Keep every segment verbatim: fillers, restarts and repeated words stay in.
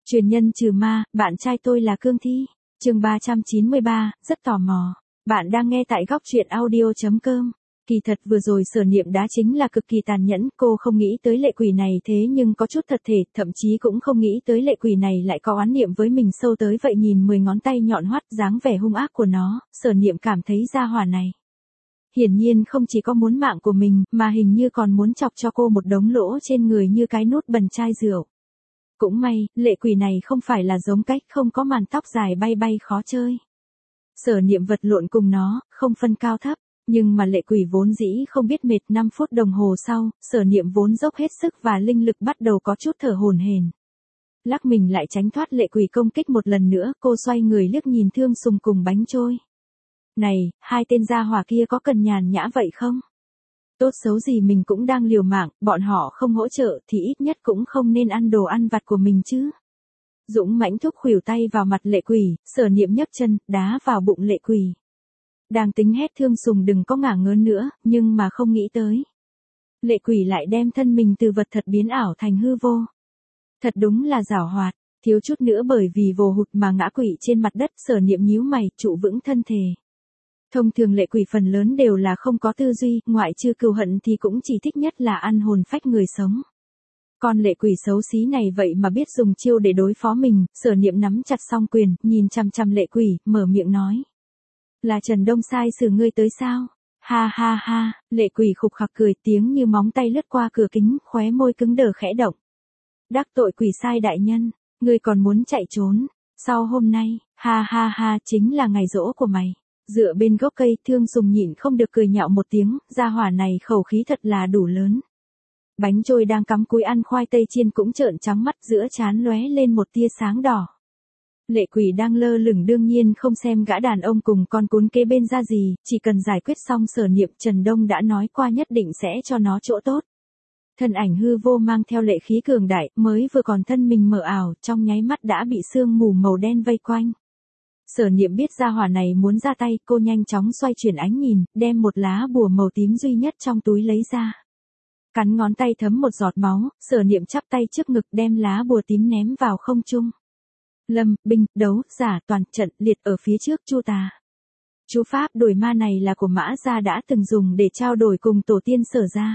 Truyền nhân trừ ma, bạn trai tôi là cương thi. Chương ba trăm chín mươi ba, rất tò mò. Bạn đang nghe tại góc truyện audio chấm com. Kỳ thật vừa rồi Sở Niệm đá chính là cực kỳ tàn nhẫn, cô không nghĩ tới lệ quỷ này thế nhưng có chút thật thể, thậm chí cũng không nghĩ tới lệ quỷ này lại có oán niệm với mình sâu tới vậy. Nhìn mười ngón tay nhọn hoắt dáng vẻ hung ác của nó, Sở Niệm cảm thấy gia hỏa này hiển nhiên không chỉ có muốn mạng của mình, mà hình như còn muốn chọc cho cô một đống lỗ trên người như cái nút bần chai rượu. Cũng may, lệ quỷ này không phải là giống cách không có màn tóc dài bay bay khó chơi. Sở Niệm vật lộn cùng nó, không phân cao thấp, nhưng mà lệ quỷ vốn dĩ không biết mệt. Năm phút đồng hồ sau, Sở Niệm vốn dốc hết sức và linh lực bắt đầu có chút thở hổn hển. Lắc mình lại tránh thoát lệ quỷ công kích một lần nữa, cô xoay người liếc nhìn Thương Sùng cùng Bánh Trôi. Này, hai tên gia hỏa kia có cần nhàn nhã vậy không? Tốt xấu gì mình cũng đang liều mạng, bọn họ không hỗ trợ thì ít nhất cũng không nên ăn đồ ăn vặt của mình chứ. Dũng mãnh thúc khuỷu tay vào mặt lệ quỷ, Sở Niệm nhấc chân, đá vào bụng lệ quỷ. Đang tính hét Thương Sùng đừng có ngả ngớn nữa, nhưng mà không nghĩ tới. Lệ quỷ lại đem thân mình từ vật thật biến ảo thành hư vô. Thật đúng là giảo hoạt, thiếu chút nữa bởi vì vồ hụt mà ngã quỵ trên mặt đất. Sở Niệm nhíu mày, trụ vững thân thể. Thông thường lệ quỷ phần lớn đều là không có tư duy, ngoại trừ cừu hận thì cũng chỉ thích nhất là ăn hồn phách người sống. Con lệ quỷ xấu xí này vậy mà biết dùng chiêu để đối phó mình. Sở Niệm nắm chặt song quyền, nhìn chằm chằm lệ quỷ, mở miệng nói. Là Trần Đông sai xử ngươi tới sao? Ha ha ha, lệ quỷ khục khặc cười, tiếng như móng tay lướt qua cửa kính, khóe môi cứng đờ khẽ động. Đắc tội quỷ sai đại nhân, ngươi còn muốn chạy trốn? Sau hôm nay, ha ha ha, chính là ngày giỗ của mày. Dựa bên gốc cây, Thương Sùng nhịn không được cười nhạo một tiếng, gia hỏa này khẩu khí thật là đủ lớn. Bánh Trôi đang cắm cúi ăn khoai tây chiên cũng trợn trắng mắt, giữa trán lóe lên một tia sáng đỏ. Lệ quỷ đang lơ lửng đương nhiên không xem gã đàn ông cùng con cún kế bên ra gì, chỉ cần giải quyết xong Sở Niệm, Trần Đông đã nói qua nhất định sẽ cho nó chỗ tốt. Thân ảnh hư vô mang theo lệ khí cường đại, mới vừa còn thân mình mờ ảo, trong nháy mắt đã bị sương mù màu đen vây quanh. Sở Niệm biết gia hỏa này muốn ra tay, cô nhanh chóng xoay chuyển ánh nhìn, đem một lá bùa màu tím duy nhất trong túi lấy ra. Cắn ngón tay thấm một giọt máu, Sở Niệm chắp tay trước ngực đem lá bùa tím ném vào không trung. Lâm, binh, đấu, giả, toàn, trận, liệt ở phía trước chu tà. Chú pháp đuổi ma này là của Mã gia đã từng dùng để trao đổi cùng tổ tiên Sở gia.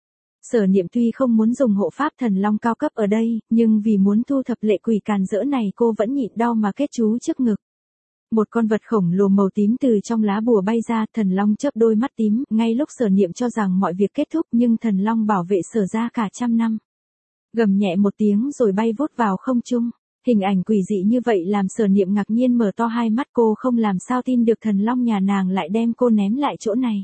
Sở Niệm tuy không muốn dùng hộ pháp thần long cao cấp ở đây, nhưng vì muốn thu thập lệ quỷ càn rỡ này cô vẫn nhịn đau mà kết chú trước ngực. Một con vật khổng lồ màu tím từ trong lá bùa bay ra, thần long chớp đôi mắt tím, ngay lúc Sở Niệm cho rằng mọi việc kết thúc nhưng thần long bảo vệ Sở gia cả trăm năm. Gầm nhẹ một tiếng rồi bay vút vào không trung. Hình ảnh quỷ dị như vậy làm Sở Niệm ngạc nhiên mở to hai mắt, cô không làm sao tin được thần long nhà nàng lại đem cô ném lại chỗ này.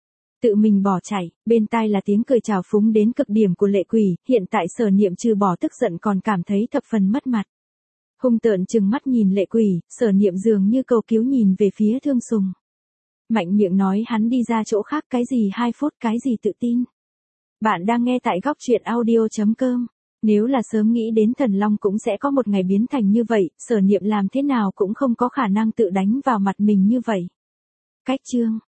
Tự mình bỏ chạy, bên tai là tiếng cười trào phúng đến cực điểm của lệ quỷ, hiện tại Sở Niệm trừ bỏ tức giận còn cảm thấy thập phần mất mặt. Hung tợn trừng mắt nhìn lệ quỷ, Sở Niệm dường như cầu cứu nhìn về phía Thương Sùng. Mạnh miệng nói hắn đi ra chỗ khác, cái gì hai phút, cái gì tự tin. Bạn đang nghe tại góc truyện audio chấm com. Nếu là sớm nghĩ đến thần long cũng sẽ có một ngày biến thành như vậy, Sở Niệm làm thế nào cũng không có khả năng tự đánh vào mặt mình như vậy. Cách chương